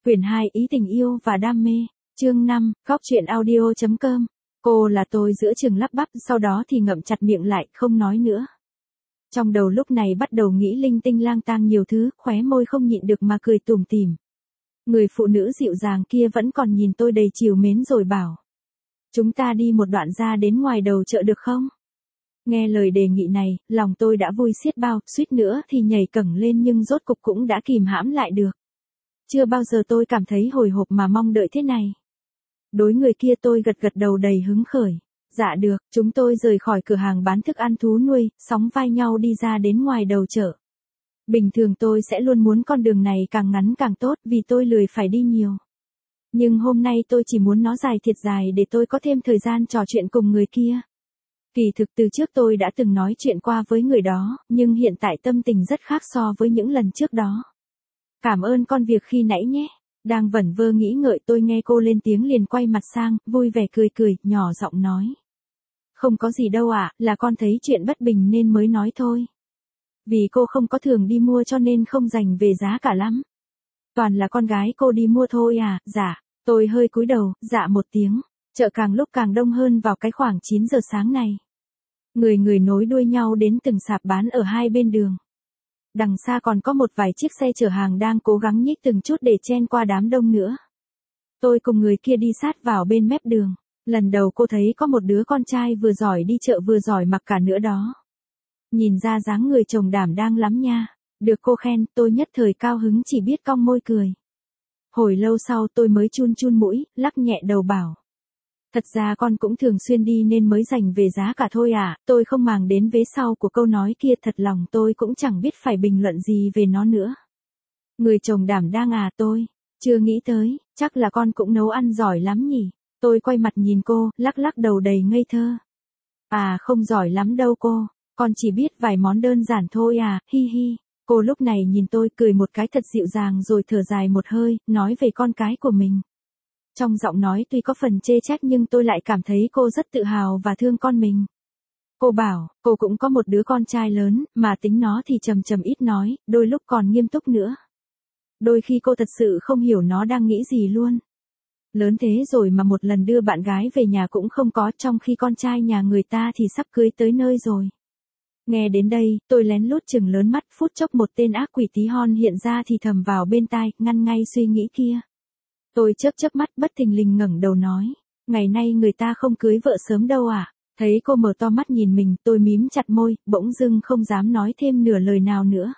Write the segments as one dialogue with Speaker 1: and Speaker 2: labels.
Speaker 1: Quyển 2 Ý tình yêu và đam mê. Chương 5, Góc truyện audio.com. Cô là tôi giữa chừng lắp bắp, sau đó thì ngậm chặt miệng lại, không nói nữa. Trong đầu lúc này bắt đầu nghĩ linh tinh lang tang nhiều thứ, khóe môi không nhịn được mà cười tủm tỉm. Người phụ nữ dịu dàng kia vẫn còn nhìn tôi đầy trìu mến rồi bảo. Chúng ta đi một đoạn ra đến ngoài đầu chợ được không? Nghe lời đề nghị này, lòng tôi đã vui xiết bao, suýt nữa thì nhảy cẫng lên nhưng rốt cục cũng đã kìm hãm lại được. Chưa bao giờ tôi cảm thấy hồi hộp mà mong đợi thế này. Đối người kia tôi gật gật đầu đầy hứng khởi. Dạ được, chúng tôi rời khỏi cửa hàng bán thức ăn thú nuôi, sóng vai nhau đi ra đến ngoài đầu chợ. Bình thường tôi sẽ luôn muốn con đường này càng ngắn càng tốt vì tôi lười phải đi nhiều. Nhưng hôm nay tôi chỉ muốn nó dài thiệt dài để tôi có thêm thời gian trò chuyện cùng người kia. Kỳ thực từ trước tôi đã từng nói chuyện qua với người đó, nhưng hiện tại tâm tình rất khác so với những lần trước đó. Cảm ơn con việc khi nãy nhé. Đang vẩn vơ nghĩ ngợi tôi nghe cô lên tiếng liền quay mặt sang, vui vẻ cười, nhỏ giọng nói. Không có gì đâu ạ, là con thấy chuyện bất bình nên mới nói thôi. Vì cô không có thường đi mua cho nên không dành về giá cả lắm. Toàn là con gái cô đi mua thôi à, dạ. Tôi hơi cúi đầu, dạ một tiếng. Chợ càng lúc càng đông hơn vào cái khoảng 9 giờ sáng này. Người nối đuôi nhau đến từng sạp bán ở hai bên đường. Đằng xa còn có một vài chiếc xe chở hàng đang cố gắng nhích từng chút để chen qua đám đông nữa. Tôi cùng người kia đi sát vào bên mép đường. Lần đầu cô thấy có một đứa con trai vừa giỏi đi chợ vừa giỏi mặc cả nữa đó. Nhìn ra dáng người chồng đảm đang lắm nha. Được cô khen, tôi nhất thời cao hứng chỉ biết cong môi cười. Hồi lâu sau tôi mới chun mũi, lắc nhẹ đầu bảo. Thật ra con cũng thường xuyên đi nên mới dành về giá cả thôi à, tôi không màng đến vế sau của câu nói kia, thật lòng tôi cũng chẳng biết phải bình luận gì về nó nữa. Người chồng đảm đang à, tôi chưa nghĩ tới, chắc là con cũng nấu ăn giỏi lắm nhỉ. Tôi quay mặt nhìn cô, lắc đầu đầy ngây thơ. À không giỏi lắm đâu cô, con chỉ biết vài món đơn giản thôi à, hi hi. Cô lúc này nhìn tôi cười một cái thật dịu dàng rồi thở dài một hơi, nói về con cái của mình. Trong giọng nói tuy có phần chê trách nhưng tôi lại cảm thấy cô rất tự hào và thương con mình. Cô bảo, cô cũng có một đứa con trai lớn, mà tính nó thì trầm ít nói, đôi lúc còn nghiêm túc nữa. Đôi khi cô thật sự không hiểu nó đang nghĩ gì luôn. Lớn thế rồi mà một lần đưa bạn gái về nhà cũng không có, trong khi con trai nhà người ta thì sắp cưới tới nơi rồi. Nghe đến đây, tôi lén lút chừng lớn mắt, phút chốc một tên ác quỷ tí hon hiện ra thì thầm vào bên tai, ngăn ngay suy nghĩ kia. Tôi chớp mắt bất thình lình ngẩng đầu nói, ngày nay người ta không cưới vợ sớm đâu à. Thấy cô mở to mắt nhìn mình, tôi mím chặt môi, bỗng dưng không dám nói thêm nửa lời nào nữa.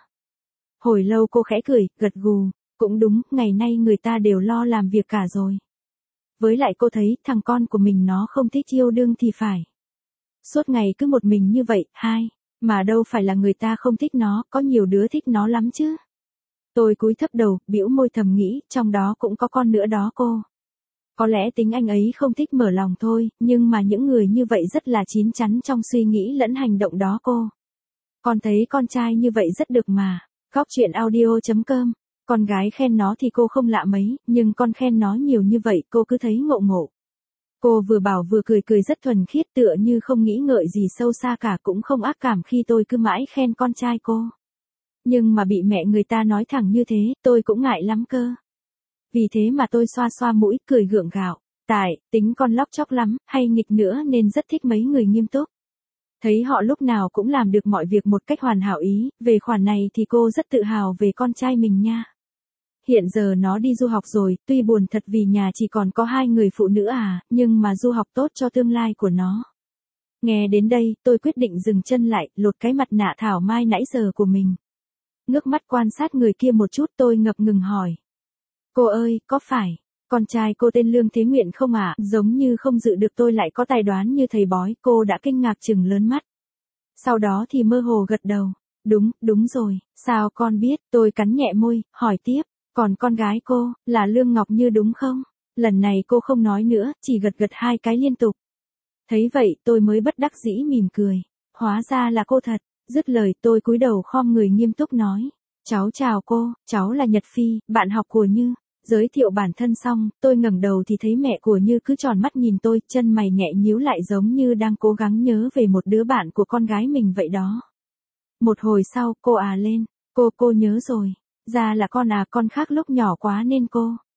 Speaker 1: Hồi lâu cô khẽ cười, gật gù, cũng đúng, ngày nay người ta đều lo làm việc cả rồi. Với lại cô thấy thằng con của mình nó không thích yêu đương thì phải. Suốt ngày cứ một mình như vậy, mà đâu phải là người ta không thích nó, có nhiều đứa thích nó lắm chứ. Tôi cúi thấp đầu, bĩu môi thầm nghĩ, trong đó cũng có con nữa đó cô. Có lẽ tính anh ấy không thích mở lòng thôi, nhưng mà những người như vậy rất là chín chắn trong suy nghĩ lẫn hành động đó cô. Con thấy con trai như vậy rất được mà. Góc truyện audio.com. Con gái khen nó thì cô không lạ mấy, nhưng con khen nó nhiều như vậy cô cứ thấy ngộ. Cô vừa bảo vừa cười rất thuần khiết, tựa như không nghĩ ngợi gì sâu xa cả, cũng không ác cảm khi tôi cứ mãi khen con trai cô. Nhưng mà bị mẹ người ta nói thẳng như thế, tôi cũng ngại lắm cơ. Vì thế mà tôi xoa mũi, cười gượng gạo. Tại, tính con lóc chóc lắm, hay nghịch nữa nên rất thích mấy người nghiêm túc. Thấy họ lúc nào cũng làm được mọi việc một cách hoàn hảo ý, về khoản này thì cô rất tự hào về con trai mình nha. Hiện giờ nó đi du học rồi, tuy buồn thật vì nhà chỉ còn có 2 người phụ nữ à, nhưng mà du học tốt cho tương lai của nó. Nghe đến đây, tôi quyết định dừng chân lại, lột cái mặt nạ thảo mai nãy giờ của mình. Ngước mắt quan sát người kia một chút, tôi ngập ngừng hỏi. Cô ơi, có phải con trai cô tên Lương Thế Nguyện không ạ? Giống như không dự được tôi lại có tài đoán như thầy bói, cô đã kinh ngạc trừng lớn mắt. Sau đó thì mơ hồ gật đầu. Đúng rồi, sao con biết? Tôi cắn nhẹ môi, hỏi tiếp. Còn con gái cô, là Lương Ngọc Như đúng không? Lần này cô không nói nữa, chỉ gật 2 cái liên tục. Thấy vậy tôi mới bất đắc dĩ mỉm cười. Hóa ra là cô thật. Dứt lời tôi cúi đầu khom người nghiêm túc nói. Cháu chào cô, cháu là Nhật Phi, bạn học của Như. Giới thiệu bản thân xong, tôi ngẩng đầu thì thấy mẹ của Như cứ tròn mắt nhìn tôi, chân mày nhẹ nhíu lại giống như đang cố gắng nhớ về một đứa bạn của con gái mình vậy đó. Một hồi sau, cô lên. Cô nhớ rồi. Ra là con à, con khác lúc nhỏ quá nên cô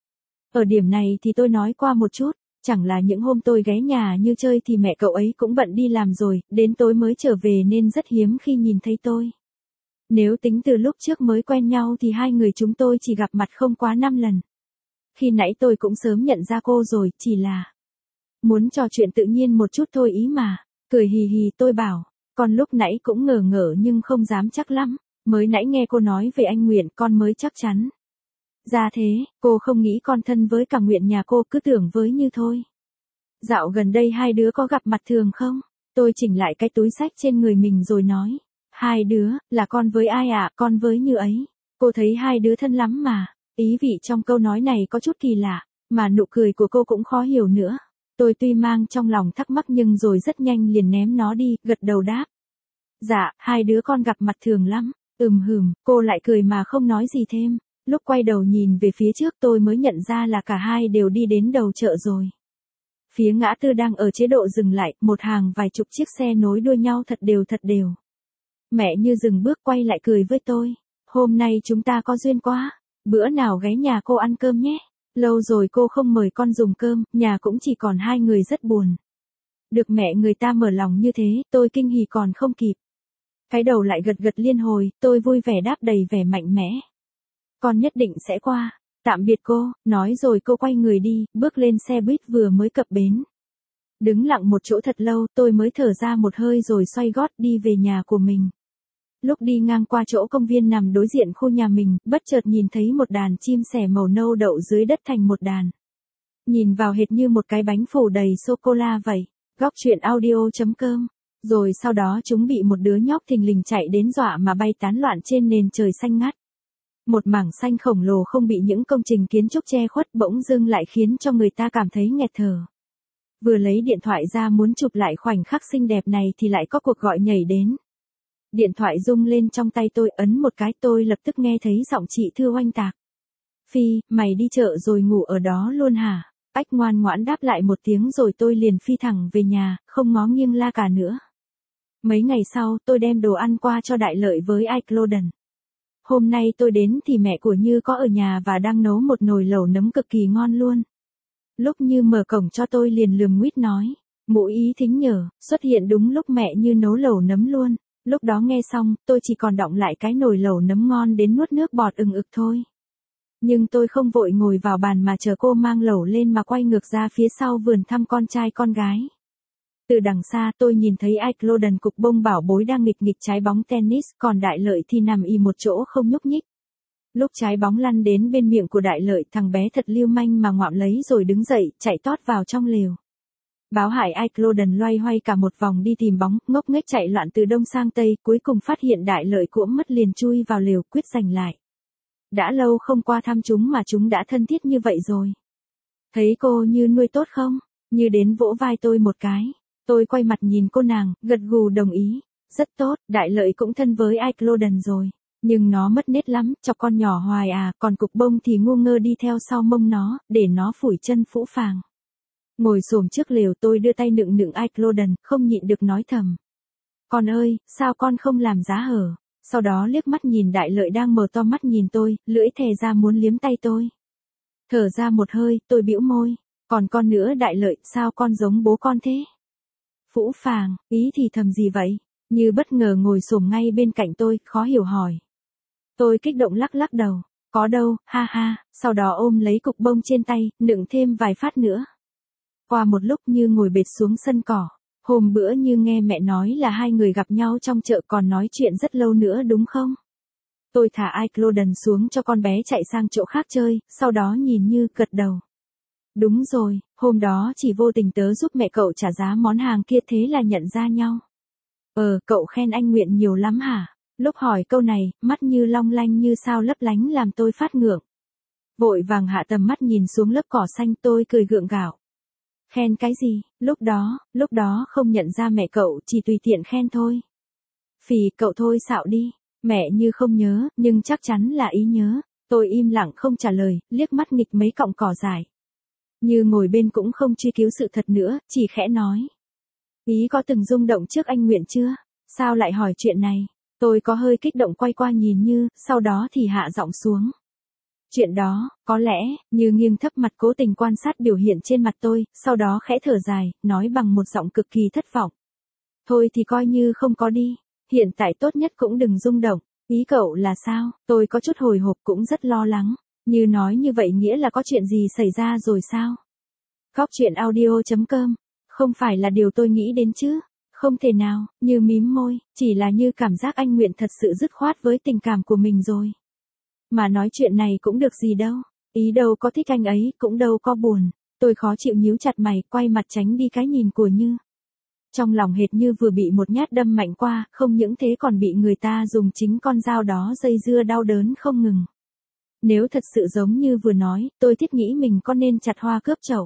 Speaker 1: Ở điểm này thì tôi nói qua một chút, chẳng là những hôm tôi ghé nhà như chơi thì mẹ cậu ấy cũng bận đi làm rồi, đến tối mới trở về nên rất hiếm khi nhìn thấy tôi. Nếu tính từ lúc trước mới quen nhau thì hai người chúng tôi chỉ gặp mặt không quá 5 lần. Khi nãy tôi cũng sớm nhận ra cô rồi, chỉ là muốn trò chuyện tự nhiên một chút thôi ý mà. Cười hì hì tôi bảo, con lúc nãy cũng ngờ ngợ nhưng không dám chắc lắm, mới nãy nghe cô nói về anh Nguyện con mới chắc chắn. Ra thế, cô không nghĩ con thân với cả Nguyện nhà cô, cứ tưởng với như thôi. Dạo gần đây hai đứa có gặp mặt thường không? Tôi chỉnh lại cái túi xách trên người mình rồi nói. Hai đứa, là con với ai ạ? Con với Như ấy. Cô thấy hai đứa thân lắm mà. Ý vị trong câu nói này có chút kỳ lạ, mà nụ cười của cô cũng khó hiểu nữa. Tôi tuy mang trong lòng thắc mắc nhưng rồi rất nhanh liền ném nó đi, gật đầu đáp. Dạ, hai đứa con gặp mặt thường lắm. Cô lại cười mà không nói gì thêm. Lúc quay đầu nhìn về phía trước tôi mới nhận ra là cả hai đều đi đến đầu chợ rồi. Phía ngã tư đang ở chế độ dừng lại, một hàng vài chục chiếc xe nối đuôi nhau thật đều. Mẹ Như dừng bước quay lại cười với tôi. Hôm nay chúng ta có duyên quá. Bữa nào ghé nhà cô ăn cơm nhé. Lâu rồi cô không mời con dùng cơm, nhà cũng chỉ còn hai người rất buồn. Được mẹ người ta mở lòng như thế, tôi kinh hỉ còn không kịp. Cái đầu lại gật liên hồi, tôi vui vẻ đáp đầy vẻ mạnh mẽ. Con nhất định sẽ qua. Tạm biệt cô, nói rồi cô quay người đi, bước lên xe buýt vừa mới cập bến. Đứng lặng một chỗ thật lâu, tôi mới thở ra một hơi rồi xoay gót đi về nhà của mình. Lúc đi ngang qua chỗ công viên nằm đối diện khu nhà mình, bất chợt nhìn thấy một đàn chim sẻ màu nâu đậu dưới đất thành một đàn. Nhìn vào hệt như một cái bánh phủ đầy sô-cô-la vậy. Góc truyện audio.com. Rồi sau đó chúng bị một đứa nhóc thình lình chạy đến dọa mà bay tán loạn trên nền trời xanh ngắt. Một mảng xanh khổng lồ không bị những công trình kiến trúc che khuất bỗng dưng lại khiến cho người ta cảm thấy nghẹt thở. Vừa lấy điện thoại ra muốn chụp lại khoảnh khắc xinh đẹp này thì lại có cuộc gọi nhảy đến. Điện thoại rung lên trong tay tôi, ấn một cái tôi lập tức nghe thấy giọng chị Thư oanh tạc. Phi, mày đi chợ rồi ngủ ở đó luôn hả? Ách ngoan ngoãn đáp lại một tiếng rồi tôi liền phi thẳng về nhà, không ngó nghiêng la cả nữa. Mấy ngày sau tôi đem đồ ăn qua cho Đại Lợi với Ike Loden. Hôm nay tôi đến thì mẹ của Như có ở nhà và đang nấu một nồi lẩu nấm cực kỳ ngon luôn. Lúc Như mở cổng cho tôi liền lườm nguýt nói. Mụ ý thính nhở, xuất hiện đúng lúc mẹ Như nấu lẩu nấm luôn. Lúc đó nghe xong, tôi chỉ còn đọng lại cái nồi lẩu nấm ngon đến nuốt nước bọt ừng ực thôi. Nhưng tôi không vội ngồi vào bàn mà chờ cô mang lẩu lên mà quay ngược ra phía sau vườn thăm con trai con gái. Từ đằng xa tôi nhìn thấy Ike Loden cục bông bảo bối đang nghịch trái bóng tennis, còn Đại Lợi thì nằm y một chỗ không nhúc nhích. Lúc trái bóng lăn đến bên miệng của Đại Lợi, thằng bé thật lưu manh mà ngoạm lấy rồi đứng dậy, chạy tót vào trong lều. Báo hại Ike Loden loay hoay cả một vòng đi tìm bóng, ngốc nghếch chạy loạn từ đông sang tây, cuối cùng phát hiện Đại Lợi cuỗm mất liền chui vào lều quyết giành lại. Đã lâu không qua thăm chúng mà chúng đã thân thiết như vậy rồi. Thấy cô Như nuôi tốt không? Như đến vỗ vai tôi một cái. Tôi quay mặt nhìn cô nàng, gật gù đồng ý. Rất tốt, Đại Lợi cũng thân với Ike Loden rồi. Nhưng nó mất nết lắm, chọc con nhỏ hoài à, còn cục bông thì ngu ngơ đi theo sau mông nó, để nó phủi chân phũ phàng. Ngồi xổm trước lều tôi đưa tay nựng Ike Loden, không nhịn được nói thầm. Con ơi, sao con không làm giá hở? Sau đó liếc mắt nhìn Đại Lợi đang mở to mắt nhìn tôi, lưỡi thè ra muốn liếm tay tôi. Thở ra một hơi, tôi bĩu môi. Còn con nữa Đại Lợi, sao con giống bố con thế? Phũ phàng, ý thì thầm gì vậy? Như bất ngờ ngồi xổm ngay bên cạnh tôi, khó hiểu hỏi. Tôi kích động lắc đầu. Có đâu, ha ha, sau đó ôm lấy cục bông trên tay, nựng thêm vài phát nữa. Qua một lúc Như ngồi bệt xuống sân cỏ. Hôm bữa Như nghe mẹ nói là hai người gặp nhau trong chợ còn nói chuyện rất lâu nữa đúng không? Tôi thả Ike Loden xuống cho con bé chạy sang chỗ khác chơi, sau đó nhìn Như gật đầu. Đúng rồi, hôm đó chỉ vô tình tớ giúp mẹ cậu trả giá món hàng kia thế là nhận ra nhau. Cậu khen anh Nguyện nhiều lắm hả? Lúc hỏi câu này, mắt Như long lanh như sao lấp lánh làm tôi phát ngượng. Vội vàng hạ tầm mắt nhìn xuống lớp cỏ xanh tôi cười gượng gạo. Khen cái gì, lúc đó không nhận ra mẹ cậu chỉ tùy tiện khen thôi. Phì cậu thôi xạo đi, mẹ Như không nhớ, nhưng chắc chắn là ý nhớ. Tôi im lặng không trả lời, liếc mắt nghịch mấy cọng cỏ dại. Như ngồi bên cũng không truy cứu sự thật nữa, chỉ khẽ nói. Ý có từng rung động trước anh Nguyện chưa? Sao lại hỏi chuyện này? Tôi có hơi kích động quay qua nhìn Như, sau đó thì hạ giọng xuống. Chuyện đó, có lẽ, Như nghiêng thấp mặt cố tình quan sát biểu hiện trên mặt tôi, sau đó khẽ thở dài, nói bằng một giọng cực kỳ thất vọng. Thôi thì coi như không có đi, hiện tại tốt nhất cũng đừng rung động, ý cậu là sao? Tôi có chút hồi hộp cũng rất lo lắng, Như nói như vậy nghĩa là có chuyện gì xảy ra rồi sao? Góc truyện audio.com, không phải là điều tôi nghĩ đến chứ? Không thể nào, Như mím môi, chỉ là Như cảm giác anh Nguyện thật sự dứt khoát với tình cảm của mình rồi. Mà nói chuyện này cũng được gì đâu, ý đâu có thích anh ấy, cũng đâu có buồn. Tôi khó chịu nhíu chặt mày, quay mặt tránh đi cái nhìn của Như. Trong lòng hệt như vừa bị một nhát đâm mạnh qua, không những thế còn bị người ta dùng chính con dao đó dây dưa đau đớn không ngừng. Nếu thật sự giống như vừa nói, tôi thiết nghĩ mình có nên chặt hoa cướp chậu.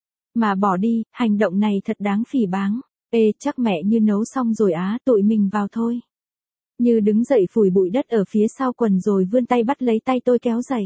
Speaker 1: Mà bỏ đi, hành động này thật đáng phỉ báng. Ê, chắc mẹ Như nấu xong rồi á, tụi mình vào thôi. Như đứng dậy phủi bụi đất ở phía sau quần rồi vươn tay bắt lấy tay tôi kéo dậy.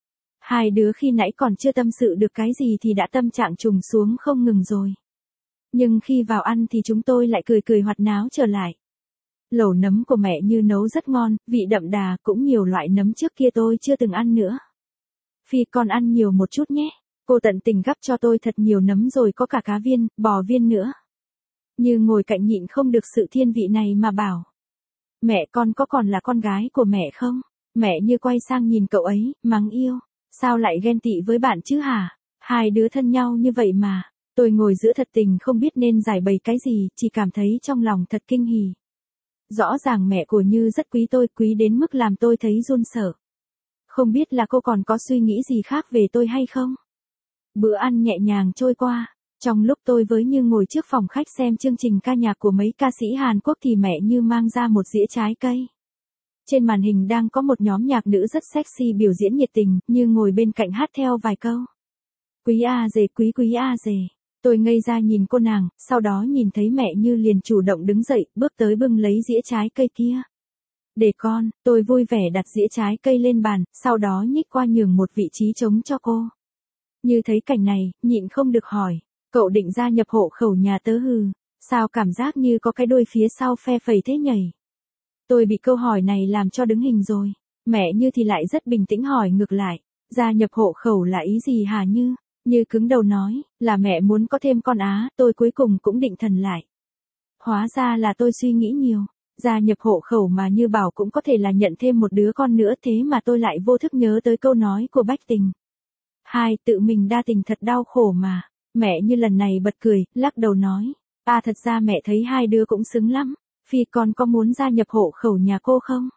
Speaker 1: Hai đứa khi nãy còn chưa tâm sự được cái gì thì đã tâm trạng trùng xuống không ngừng rồi. Nhưng khi vào ăn thì chúng tôi lại cười cười hoạt náo trở lại. Lẩu nấm của mẹ Như nấu rất ngon, vị đậm đà, cũng nhiều loại nấm trước kia tôi chưa từng ăn nữa. Phi con ăn nhiều một chút nhé. Cô tận tình gắp cho tôi thật nhiều nấm rồi có cả cá viên, bò viên nữa. Như ngồi cạnh nhịn không được sự thiên vị này mà bảo. Mẹ con có còn là con gái của mẹ không? Mẹ Như quay sang nhìn cậu ấy, mắng yêu. Sao lại ghen tị với bạn chứ hả? Hai đứa thân nhau như vậy mà. Tôi ngồi giữa thật tình không biết nên giải bày cái gì, chỉ cảm thấy trong lòng thật kinh hỉ. Rõ ràng mẹ của Như rất quý tôi, quý đến mức làm tôi thấy run sợ. Không biết là cô còn có suy nghĩ gì khác về tôi hay không? Bữa ăn nhẹ nhàng trôi qua. Trong lúc tôi với Như ngồi trước phòng khách xem chương trình ca nhạc của mấy ca sĩ Hàn Quốc thì mẹ Như mang ra một dĩa trái cây. Trên màn hình đang có một nhóm nhạc nữ rất sexy biểu diễn nhiệt tình, Như ngồi bên cạnh hát theo vài câu. Quý a dề, quý quý a dề. Tôi ngây ra nhìn cô nàng, sau đó nhìn thấy mẹ Như liền chủ động đứng dậy, bước tới bưng lấy dĩa trái cây kia. Để con, tôi vui vẻ đặt dĩa trái cây lên bàn, sau đó nhích qua nhường một vị trí trống cho cô. Như thấy cảnh này, nhịn không được hỏi, cậu định gia nhập hộ khẩu nhà tớ hừ, sao cảm giác như có cái đuôi phía sau phe phẩy thế nhảy. Tôi bị câu hỏi này làm cho đứng hình rồi, mẹ Như thì lại rất bình tĩnh hỏi ngược lại, gia nhập hộ khẩu là ý gì hả Như? Như cứng đầu nói, là mẹ muốn có thêm con á, tôi cuối cùng cũng định thần lại. Hóa ra là tôi suy nghĩ nhiều, gia nhập hộ khẩu mà Như bảo cũng có thể là nhận thêm một đứa con nữa, thế mà tôi lại vô thức nhớ tới câu nói của Bách Tình. Hai, tự mình đa tình thật đau khổ mà. Mẹ Như lần này bật cười, lắc đầu nói, thật ra mẹ thấy hai đứa cũng xứng lắm, Phi con có muốn gia nhập hộ khẩu nhà cô không?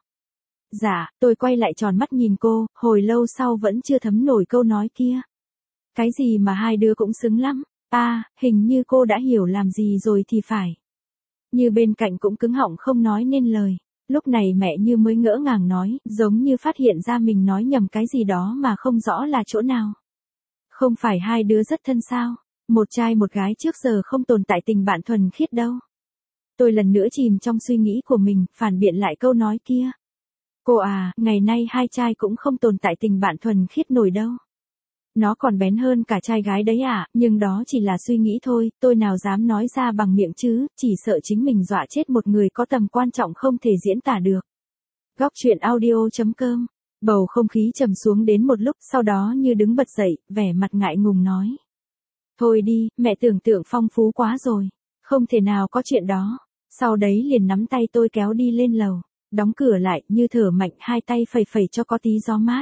Speaker 1: Dạ, tôi quay lại tròn mắt nhìn cô, hồi lâu sau vẫn chưa thấm nổi câu nói kia. Cái gì mà hai đứa cũng xứng lắm, hình như cô đã hiểu làm gì rồi thì phải. Như bên cạnh cũng cứng họng không nói nên lời. Lúc này mẹ Như mới ngỡ ngàng nói, giống như phát hiện ra mình nói nhầm cái gì đó mà không rõ là chỗ nào. Không phải hai đứa rất thân sao? Một trai một gái trước giờ không tồn tại tình bạn thuần khiết đâu. Tôi lần nữa chìm trong suy nghĩ của mình, phản biện lại câu nói kia. Cô ngày nay hai trai cũng không tồn tại tình bạn thuần khiết nổi đâu. Nó còn bén hơn cả trai gái đấy nhưng đó chỉ là suy nghĩ thôi, tôi nào dám nói ra bằng miệng chứ, chỉ sợ chính mình dọa chết một người có tầm quan trọng không thể diễn tả được. Góc truyện audio.com. Bầu không khí trầm xuống đến một lúc, sau đó Như đứng bật dậy, vẻ mặt ngại ngùng nói. Thôi đi, mẹ tưởng tượng phong phú quá rồi. Không thể nào có chuyện đó. Sau đấy liền nắm tay tôi kéo đi lên lầu. Đóng cửa lại, Như thở mạnh, hai tay phẩy phẩy cho có tí gió mát.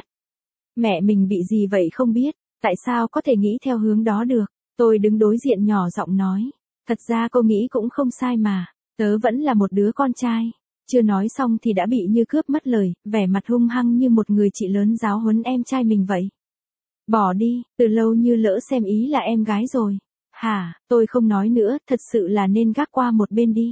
Speaker 1: Mẹ mình bị gì vậy không biết, tại sao có thể nghĩ theo hướng đó được. Tôi đứng đối diện nhỏ giọng nói. Thật ra cô nghĩ cũng không sai mà. Tớ vẫn là một đứa con trai. Chưa nói xong thì đã bị Như cướp mất lời, vẻ mặt hung hăng như một người chị lớn giáo huấn em trai mình vậy. Bỏ đi, từ lâu Như lỡ xem ý là em gái rồi. Hả, tôi không nói nữa, thật sự là nên gác qua một bên đi.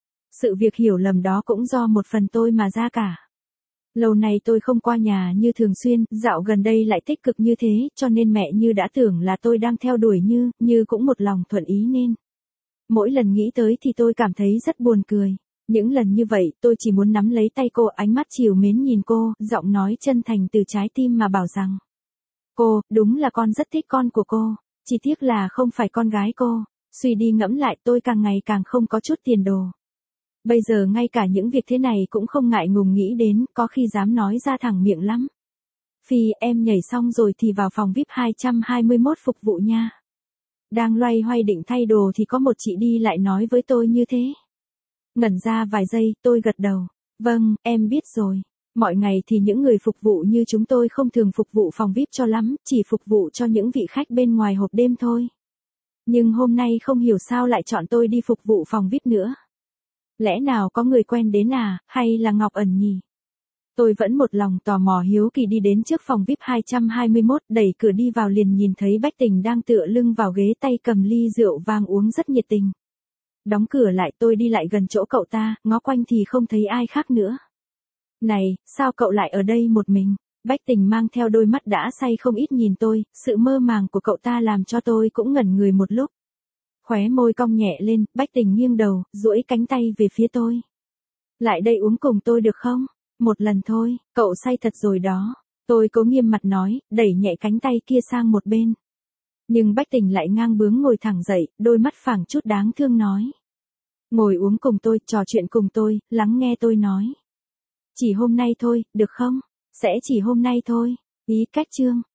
Speaker 1: Sự việc hiểu lầm đó cũng do một phần tôi mà ra cả. Lâu nay tôi không qua nhà Như thường xuyên, dạo gần đây lại tích cực như thế, cho nên mẹ Như đã tưởng là tôi đang theo đuổi Như cũng một lòng thuận ý nên. Mỗi lần nghĩ tới thì tôi cảm thấy rất buồn cười. Những lần như vậy, tôi chỉ muốn nắm lấy tay cô, ánh mắt trìu mến nhìn cô, giọng nói chân thành từ trái tim mà bảo rằng. Cô, đúng là con rất thích con của cô, chỉ tiếc là không phải con gái cô. Suy đi ngẫm lại tôi càng ngày càng không có chút tiền đồ. Bây giờ ngay cả những việc thế này cũng không ngại ngùng nghĩ đến, có khi dám nói ra thẳng miệng lắm. Phi, em nhảy xong rồi thì vào phòng VIP 221 phục vụ nha. Đang loay hoay định thay đồ thì có một chị đi lại nói với tôi như thế. Ngẩn ra vài giây, tôi gật đầu. Vâng, em biết rồi. Mọi ngày thì những người phục vụ như chúng tôi không thường phục vụ phòng VIP cho lắm, chỉ phục vụ cho những vị khách bên ngoài hộp đêm thôi. Nhưng hôm nay không hiểu sao lại chọn tôi đi phục vụ phòng VIP nữa. Lẽ nào có người quen đến à, hay là Ngọc Ẩn nhỉ? Tôi vẫn một lòng tò mò hiếu kỳ đi đến trước phòng VIP 221, đẩy cửa đi vào liền nhìn thấy Bách Tình đang tựa lưng vào ghế, tay cầm ly rượu vang uống rất nhiệt tình. Đóng cửa lại, tôi đi lại gần chỗ cậu ta, ngó quanh thì không thấy ai khác nữa. Này, sao cậu lại ở đây một mình? Bách Tình mang theo đôi mắt đã say không ít nhìn tôi, sự mơ màng của cậu ta làm cho tôi cũng ngẩn người một lúc. Khóe môi cong nhẹ lên, Bách Tình nghiêng đầu, duỗi cánh tay về phía tôi. Lại đây uống cùng tôi được không? Một lần thôi, cậu say thật rồi đó. Tôi cố nghiêm mặt nói, đẩy nhẹ cánh tay kia sang một bên. Nhưng Bách Tình lại ngang bướng ngồi thẳng dậy, đôi mắt phảng chút đáng thương nói. Ngồi uống cùng tôi, trò chuyện cùng tôi, lắng nghe tôi nói. Chỉ hôm nay thôi, được không? Sẽ chỉ hôm nay thôi. Ý cách chương.